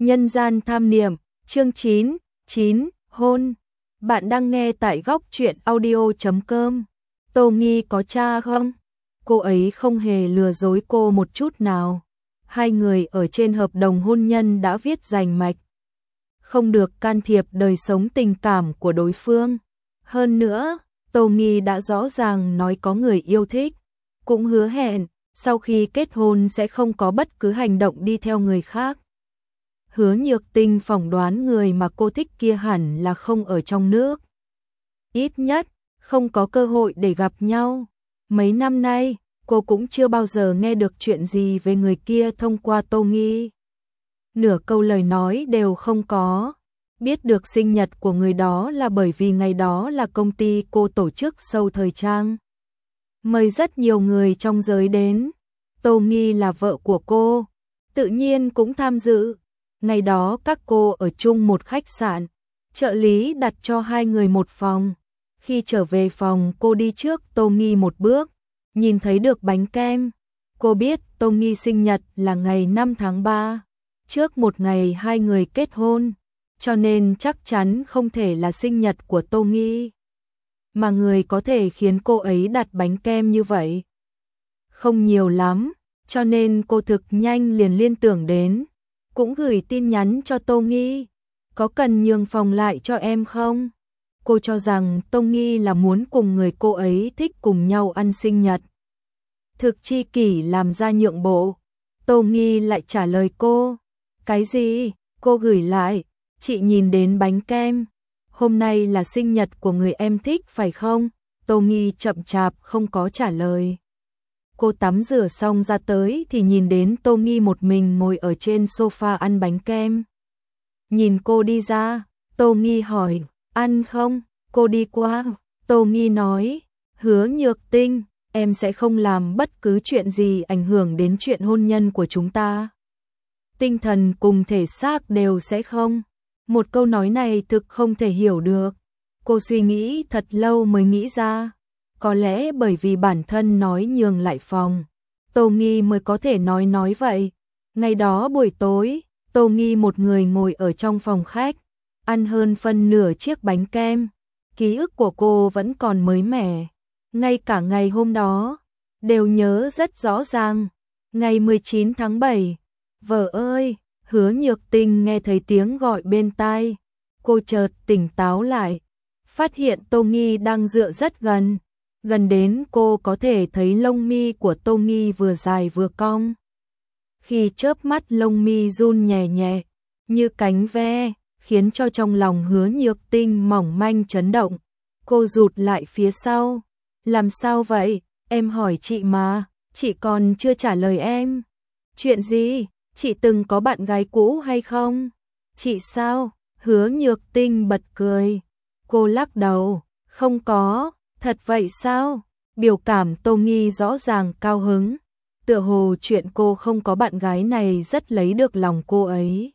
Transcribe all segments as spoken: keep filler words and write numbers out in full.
Nhân gian tham niệm, chương chín, chín, hôn. Bạn đang nghe tại góc truyện audio chấm com. Tô Nghi có cha không? Cô ấy không hề lừa dối cô một chút nào. Hai người ở trên hợp đồng hôn nhân đã viết rành mạch. Không được can thiệp đời sống tình cảm của đối phương. Hơn nữa, Tô Nghi đã rõ ràng nói có người yêu thích. Cũng hứa hẹn, sau khi kết hôn sẽ không có bất cứ hành động đi theo người khác. Hứa Nhược Tinh phỏng đoán người mà cô thích kia hẳn là không ở trong nước. Ít nhất, không có cơ hội để gặp nhau. Mấy năm nay, cô cũng chưa bao giờ nghe được chuyện gì về người kia thông qua Tô Nghi. Nửa câu lời nói đều không có. Biết được sinh nhật của người đó là bởi vì ngày đó là công ty cô tổ chức show thời trang. Mời rất nhiều người trong giới đến. Tô Nghi là vợ của cô, tự nhiên cũng tham dự. Ngày đó các cô ở chung một khách sạn, trợ lý đặt cho hai người một phòng. Khi trở về phòng cô đi trước Tô Nghi một bước, nhìn thấy được bánh kem. Cô biết Tô Nghi sinh nhật là ngày năm tháng ba, trước một ngày hai người kết hôn, cho nên chắc chắn không thể là sinh nhật của Tô Nghi. Mà người có thể khiến cô ấy đặt bánh kem như vậy không nhiều lắm, cho nên cô thực nhanh liền liên tưởng đến. Cũng gửi tin nhắn cho Tô Nghi, có cần nhường phòng lại cho em không? Cô cho rằng Tô Nghi là muốn cùng người cô ấy thích cùng nhau ăn sinh nhật. Thực chi kỷ làm ra nhượng bộ, Tô Nghi lại trả lời cô. Cái gì? Cô gửi lại, chị nhìn đến bánh kem. Hôm nay là sinh nhật của người em thích phải không? Tô Nghi chậm chạp không có trả lời. Cô tắm rửa xong ra tới thì nhìn đến Tô Nghi một mình ngồi ở trên sofa ăn bánh kem. Nhìn cô đi ra, Tô Nghi hỏi, ăn không? Cô đi qua. Tô Nghi nói, Hứa Nhược Tinh, em sẽ không làm bất cứ chuyện gì ảnh hưởng đến chuyện hôn nhân của chúng ta. Tinh thần cùng thể xác đều sẽ không. Một câu nói này thực không thể hiểu được. Cô suy nghĩ thật lâu mới nghĩ ra. Có lẽ bởi vì bản thân nói nhường lại phòng, Tô Nghi mới có thể nói nói vậy. Ngày đó buổi tối, Tô Nghi một người ngồi ở trong phòng khách, ăn hơn phân nửa chiếc bánh kem. Ký ức của cô vẫn còn mới mẻ. Ngay cả ngày hôm đó, đều nhớ rất rõ ràng. Ngày mười chín tháng bảy, vợ ơi, Hứa Nhược Tinh nghe thấy tiếng gọi bên tai. Cô chợt tỉnh táo lại, phát hiện Tô Nghi đang dựa rất gần. Gần đến cô có thể thấy lông mi của Tô Nghi vừa dài vừa cong. Khi chớp mắt lông mi run nhẹ nhẹ, như cánh ve, khiến cho trong lòng Hứa Nhược Tinh mỏng manh chấn động. Cô rụt lại phía sau. Làm sao vậy? Em hỏi chị mà, chị còn chưa trả lời em. Chuyện gì? Chị từng có bạn gái cũ hay không? Chị sao? Hứa Nhược Tinh bật cười. Cô lắc đầu, không có. Thật vậy sao? Biểu cảm Tô Nghi rõ ràng cao hứng. Tựa hồ chuyện cô không có bạn gái này rất lấy được lòng cô ấy.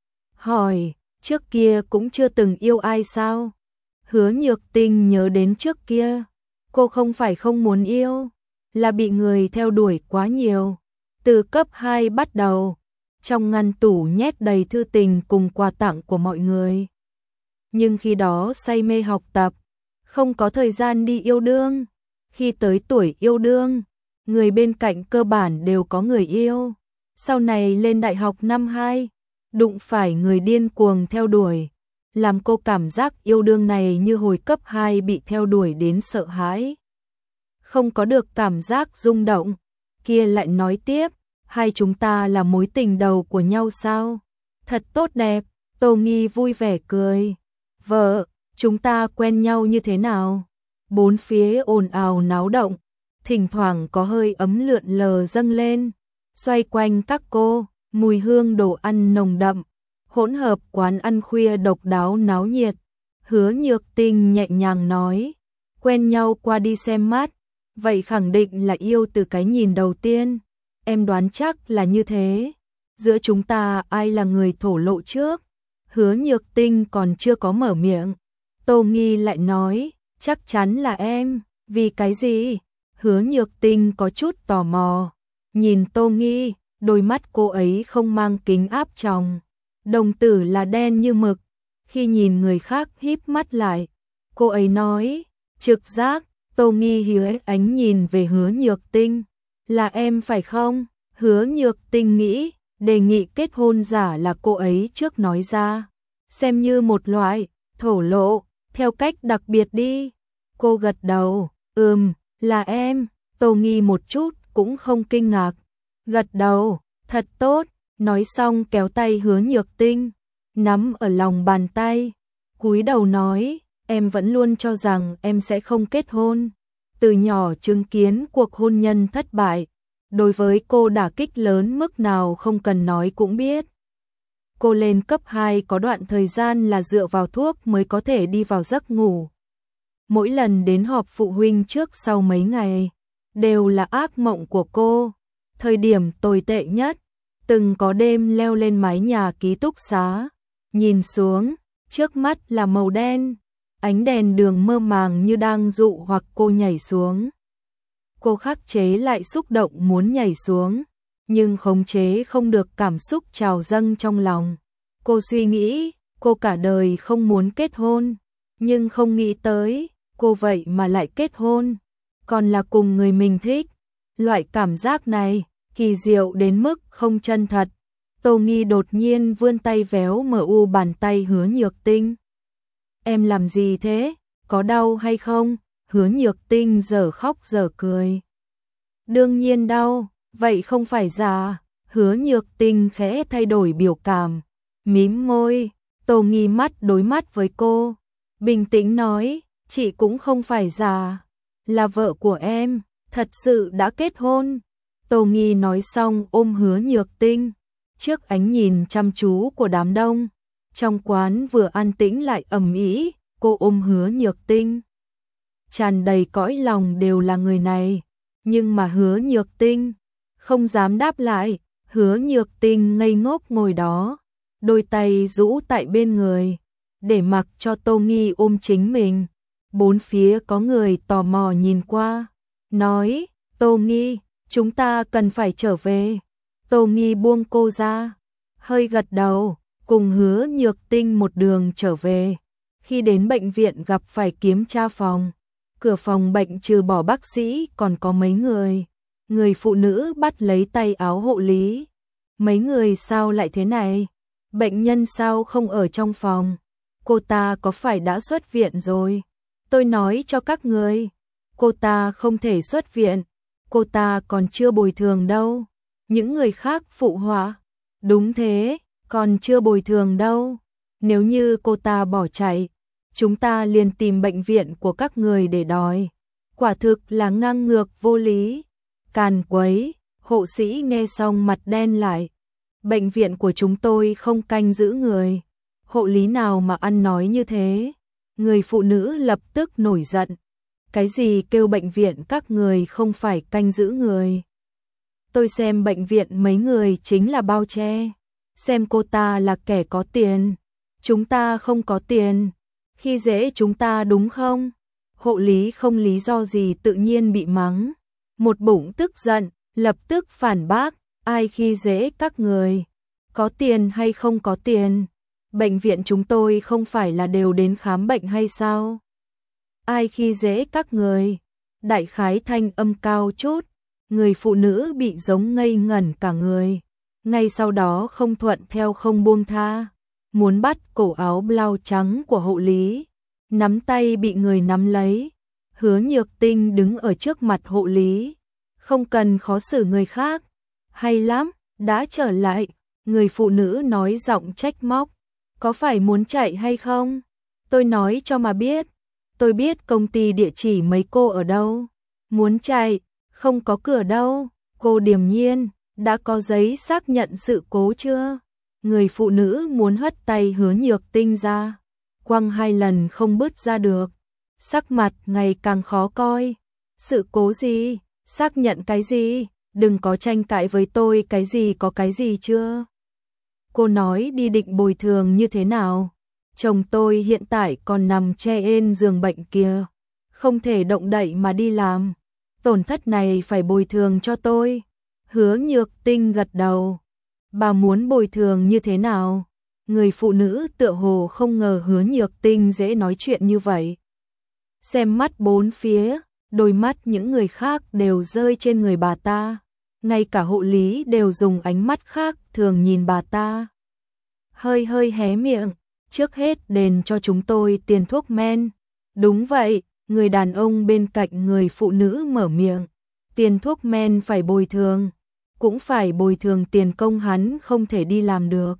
Hỏi, trước kia cũng chưa từng yêu ai sao? Hứa Nhược Tinh nhớ đến trước kia. Cô không phải không muốn yêu, là bị người theo đuổi quá nhiều. Từ cấp hai bắt đầu, trong ngăn tủ nhét đầy thư tình cùng quà tặng của mọi người. Nhưng khi đó say mê học tập, không có thời gian đi yêu đương. Khi tới tuổi yêu đương, người bên cạnh cơ bản đều có người yêu. Sau này lên đại học năm hai, đụng phải người điên cuồng theo đuổi, làm cô cảm giác yêu đương này như hồi cấp hai bị theo đuổi đến sợ hãi. Không có được cảm giác rung động. Kia lại nói tiếp, hai chúng ta là mối tình đầu của nhau sao? Thật tốt đẹp. Tô Nghi vui vẻ cười. Vợ, chúng ta quen nhau như thế nào? Bốn phía ồn ào náo động, thỉnh thoảng có hơi ấm lượn lờ dâng lên. Xoay quanh các cô, mùi hương đồ ăn nồng đậm, hỗn hợp quán ăn khuya độc đáo náo nhiệt. Hứa Nhược Tinh nhẹ nhàng nói, quen nhau qua đi xem mắt, vậy khẳng định là yêu từ cái nhìn đầu tiên. Em đoán chắc là như thế. Giữa chúng ta ai là người thổ lộ trước? Hứa Nhược Tinh còn chưa có mở miệng, Tô Nghi lại nói, chắc chắn là em. Vì cái gì? Hứa Nhược Tinh có chút tò mò, nhìn Tô Nghi, đôi mắt cô ấy không mang kính áp tròng. đồng tử là đen như mực. Khi nhìn người khác híp mắt lại, cô ấy nói, trực giác. Tô Nghi hiếu ánh nhìn về Hứa Nhược Tinh. Là em phải không? Hứa Nhược Tinh nghĩ, đề nghị kết hôn giả là cô ấy trước nói ra. Xem như một loại, thổ lộ, theo cách đặc biệt đi. Cô gật đầu, ừm, là em. Tô Nghi một chút cũng không kinh ngạc. Gật đầu, thật tốt. Nói xong kéo tay Hứa Nhược Tinh, nắm ở lòng bàn tay. Cúi đầu nói, em vẫn luôn cho rằng em sẽ không kết hôn. Từ nhỏ chứng kiến cuộc hôn nhân thất bại, đối với cô đả kích lớn mức nào không cần nói cũng biết. Cô lên cấp hai có đoạn thời gian là dựa vào thuốc mới có thể đi vào giấc ngủ. Mỗi lần đến họp phụ huynh trước sau mấy ngày, đều là ác mộng của cô. Thời điểm tồi tệ nhất, từng có đêm leo lên mái nhà ký túc xá, nhìn xuống, trước mắt là màu đen, ánh đèn đường mơ màng như đang dụ hoặc cô nhảy xuống. Cô khắc chế lại xúc động muốn nhảy xuống, nhưng khống chế không được cảm xúc trào dâng trong lòng. Cô suy nghĩ, cô cả đời không muốn kết hôn, nhưng không nghĩ tới, cô vậy mà lại kết hôn, còn là cùng người mình thích. Loại cảm giác này, kỳ diệu đến mức không chân thật. Tô Nghi đột nhiên vươn tay véo mờ u bàn tay Hứa Nhược Tinh. Em làm gì thế? Có đau hay không? Hứa Nhược Tinh giờ khóc giờ cười. Đương nhiên đau, vậy không phải già. Hứa Nhược Tinh khẽ thay đổi biểu cảm, mím môi. Tô Nghi mắt đối mắt với cô, bình tĩnh nói, chị cũng không phải già, là vợ của em, thật sự đã kết hôn. Tô Nghi nói xong ôm Hứa Nhược Tinh, trước ánh nhìn chăm chú của đám đông. Trong quán vừa an tĩnh lại ầm ĩ, cô ôm Hứa Nhược Tinh. Tràn đầy cõi lòng đều là người này, nhưng mà Hứa Nhược Tinh không dám đáp lại. Hứa Nhược Tinh ngây ngốc ngồi đó, đôi tay rũ tại bên người, để mặc cho Tô Nghi ôm chính mình. Bốn phía có người tò mò nhìn qua, nói, Tô Nghi, chúng ta cần phải trở về. Tô Nghi buông cô ra, hơi gật đầu, cùng Hứa Nhược Tinh một đường trở về. Khi đến bệnh viện gặp phải kiểm tra phòng, cửa phòng bệnh trừ bỏ bác sĩ còn có mấy người. Người phụ nữ bắt lấy tay áo hộ lý. Mấy người sao lại thế này? Bệnh nhân sao không ở trong phòng? Cô ta có phải đã xuất viện rồi? Tôi nói cho các người, cô ta không thể xuất viện, cô ta còn chưa bồi thường đâu. Những người khác phụ họa, đúng thế, còn chưa bồi thường đâu. Nếu như cô ta bỏ chạy, chúng ta liền tìm bệnh viện của các người để đòi. Quả thực là ngang ngược vô lý, càn quấy. Hộ sĩ nghe xong mặt đen lại. Bệnh viện của chúng tôi không canh giữ người. Hộ lý nào mà ăn nói như thế? Người phụ nữ lập tức nổi giận. Cái gì kêu bệnh viện các người không phải canh giữ người? Tôi xem bệnh viện mấy người chính là bao che. Xem cô ta là kẻ có tiền. Chúng ta không có tiền. Khi dễ chúng ta đúng không? Hộ lý không lý do gì tự nhiên bị mắng. Một bụng tức giận, lập tức phản bác. Ai khi dễ các người? Có tiền hay không có tiền? Bệnh viện chúng tôi không phải là đều đến khám bệnh hay sao? Ai khi dễ các người? Đại khái thanh âm cao chút, người phụ nữ bị giống ngây ngẩn cả người. Ngay sau đó không thuận theo không buông tha, muốn bắt cổ áo blau trắng của hộ lý, nắm tay bị người nắm lấy. Hứa Nhược Tinh đứng ở trước mặt hộ lý, không cần khó xử người khác. Hay lắm, đã trở lại, người phụ nữ nói giọng trách móc. Có phải muốn chạy hay không? Tôi nói cho mà biết. Tôi biết công ty địa chỉ mấy cô ở đâu. Muốn chạy, không có cửa đâu. Cô điềm nhiên, đã có giấy xác nhận sự cố chưa? Người phụ nữ muốn hất tay Hứa Nhược Tinh ra, quăng hai lần không bứt ra được. Sắc mặt ngày càng khó coi. Sự cố gì? Xác nhận cái gì? Đừng có tranh cãi với tôi, cái gì có cái gì chưa? Cô nói đi định bồi thường như thế nào? Chồng tôi hiện tại còn nằm che ên giường bệnh kia, không thể động đậy mà đi làm. Tổn thất này phải bồi thường cho tôi. Hứa Nhược Tinh gật đầu. Bà muốn bồi thường như thế nào? Người phụ nữ tựa hồ không ngờ Hứa Nhược Tinh dễ nói chuyện như vậy. Xem mắt bốn phía, đôi mắt những người khác đều rơi trên người bà ta. Ngay cả hộ lý đều dùng ánh mắt khác thường nhìn bà ta. Hơi hơi hé miệng, trước hết đền cho chúng tôi tiền thuốc men. Đúng vậy, người đàn ông bên cạnh người phụ nữ mở miệng. Tiền thuốc men phải bồi thường, cũng phải bồi thường tiền công hắn không thể đi làm được.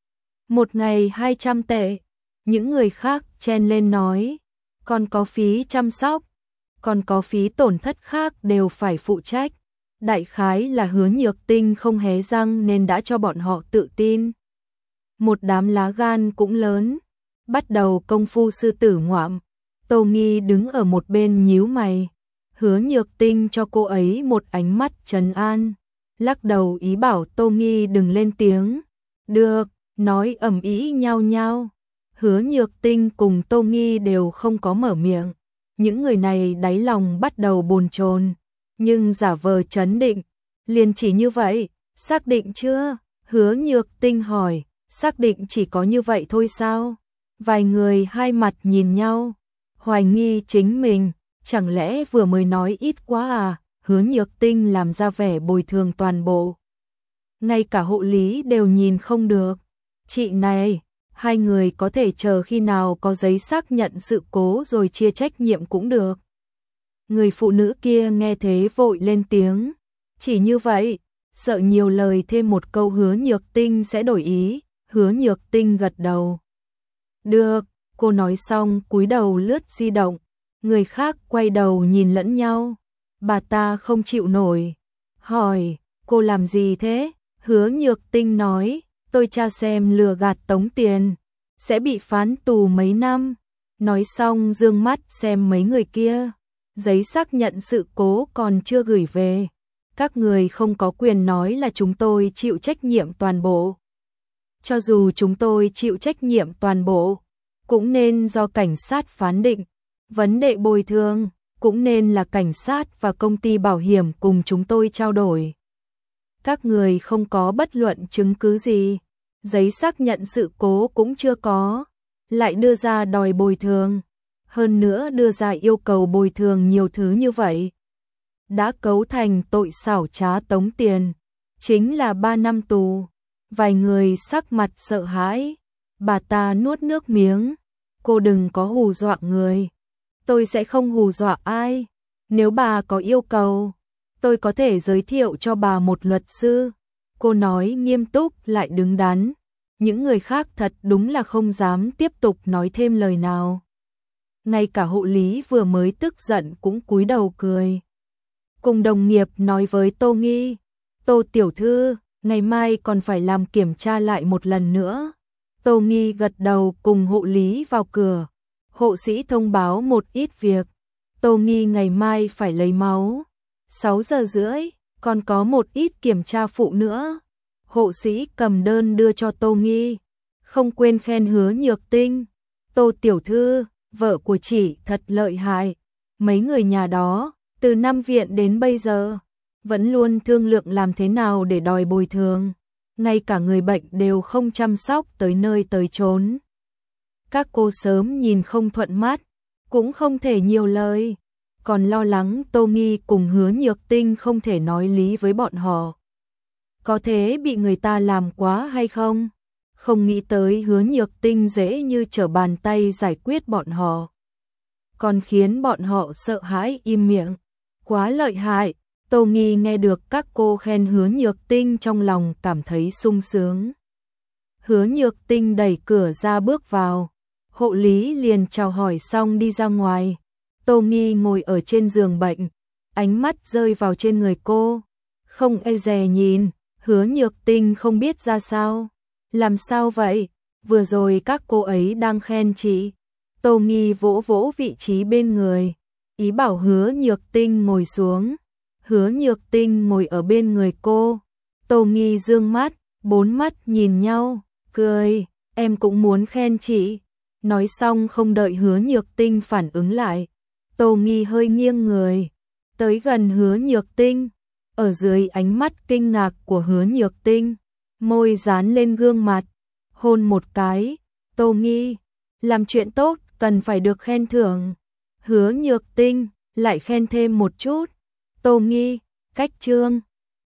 Một ngày hai trăm tệ, những người khác chen lên nói, còn có phí chăm sóc, còn có phí tổn thất khác đều phải phụ trách. Đại khái là Hứa Nhược Tinh không hé răng nên đã cho bọn họ tự tin. Một đám lá gan cũng lớn, bắt đầu công phu sư tử ngoạm. Tô Nghi đứng ở một bên nhíu mày. Hứa Nhược Tinh cho cô ấy một ánh mắt trấn an, lắc đầu ý bảo Tô Nghi đừng lên tiếng. Được, nói ầm ĩ nhao nhao. Hứa Nhược Tinh cùng Tô Nghi đều không có mở miệng. Những người này đáy lòng bắt đầu bồn chồn, nhưng giả vờ trấn định. Liền chỉ như vậy, xác định chưa? Hứa Nhược Tinh hỏi, xác định chỉ có như vậy thôi sao? Vài người hai mặt nhìn nhau, hoài nghi chính mình, chẳng lẽ vừa mới nói ít quá à? Hứa Nhược Tinh làm ra vẻ bồi thường toàn bộ. Ngay cả hộ lý đều nhìn không được. Chị này, hai người có thể chờ khi nào có giấy xác nhận sự cố rồi chia trách nhiệm cũng được. Người phụ nữ kia nghe thế vội lên tiếng. Chỉ như vậy, sợ nhiều lời thêm một câu Hứa Nhược Tinh sẽ đổi ý. Hứa Nhược Tinh gật đầu. Được, cô nói xong cúi đầu lướt di động. Người khác quay đầu nhìn lẫn nhau. Bà ta không chịu nổi. Hỏi, cô làm gì thế? Hứa Nhược Tinh nói, tôi tra xem lừa gạt tống tiền, sẽ bị phán tù mấy năm. Nói xong dương mắt xem mấy người kia. Giấy xác nhận sự cố còn chưa gửi về. Các người không có quyền nói là chúng tôi chịu trách nhiệm toàn bộ. Cho dù chúng tôi chịu trách nhiệm toàn bộ, cũng nên do cảnh sát phán định. Vấn đề bồi thường, cũng nên là cảnh sát và công ty bảo hiểm cùng chúng tôi trao đổi. Các người không có bất luận chứng cứ gì, giấy xác nhận sự cố cũng chưa có, lại đưa ra đòi bồi thường, hơn nữa đưa ra yêu cầu bồi thường nhiều thứ như vậy. Đã cấu thành tội xảo trá tống tiền, chính là ba năm tù. Vài người sắc mặt sợ hãi, bà ta nuốt nước miếng, cô đừng có hù dọa người. Tôi sẽ không hù dọa ai, nếu bà có yêu cầu, tôi có thể giới thiệu cho bà một luật sư. Cô nói nghiêm túc lại đứng đắn, những người khác thật đúng là không dám tiếp tục nói thêm lời nào. Ngay cả hộ lý vừa mới tức giận cũng cúi đầu cười. Cùng đồng nghiệp nói với Tô Nghi, Tô tiểu thư, ngày mai còn phải làm kiểm tra lại một lần nữa. Tô Nghi gật đầu cùng hộ lý vào cửa. Hộ sĩ thông báo một ít việc. Tô Nghi ngày mai phải lấy máu. sáu giờ rưỡi, còn có một ít kiểm tra phụ nữa. Hộ sĩ cầm đơn đưa cho Tô Nghi. Không quên khen Hứa Nhược Tinh. Tô tiểu thư, vợ của chị thật lợi hại. Mấy người nhà đó, từ năm viện đến bây giờ, vẫn luôn thương lượng làm thế nào để đòi bồi thường. Ngay cả người bệnh đều không chăm sóc tới nơi tới chốn. Các cô sớm nhìn không thuận mắt, cũng không thể nhiều lời, còn lo lắng Tô Nghi cùng Hứa Nhược Tinh không thể nói lý với bọn họ. Có thế bị người ta làm quá hay không? Không nghĩ tới Hứa Nhược Tinh dễ như trở bàn tay giải quyết bọn họ, còn khiến bọn họ sợ hãi im miệng. Quá lợi hại. Tô Nghi nghe được các cô khen Hứa Nhược Tinh trong lòng cảm thấy sung sướng. Hứa Nhược Tinh đẩy cửa ra bước vào. Hộ lý liền chào hỏi xong đi ra ngoài. Tô Nghi ngồi ở trên giường bệnh, ánh mắt rơi vào trên người cô. Không e dè nhìn, Hứa Nhược Tinh không biết ra sao. Làm sao vậy? Vừa rồi các cô ấy đang khen chị. Tô Nghi vỗ vỗ vị trí bên người, ý bảo Hứa Nhược Tinh ngồi xuống. Hứa Nhược Tinh ngồi ở bên người cô. Tô Nghi dương mắt, bốn mắt nhìn nhau, cười, em cũng muốn khen chị. Nói xong không đợi Hứa Nhược Tinh phản ứng lại, Tô Nghi hơi nghiêng người, tới gần Hứa Nhược Tinh. Ở dưới ánh mắt kinh ngạc của Hứa Nhược Tinh, môi dán lên gương mặt, hôn một cái. Tô Nghi, làm chuyện tốt cần phải được khen thưởng. Hứa Nhược Tinh lại khen thêm một chút. Tô Nghi, cách chương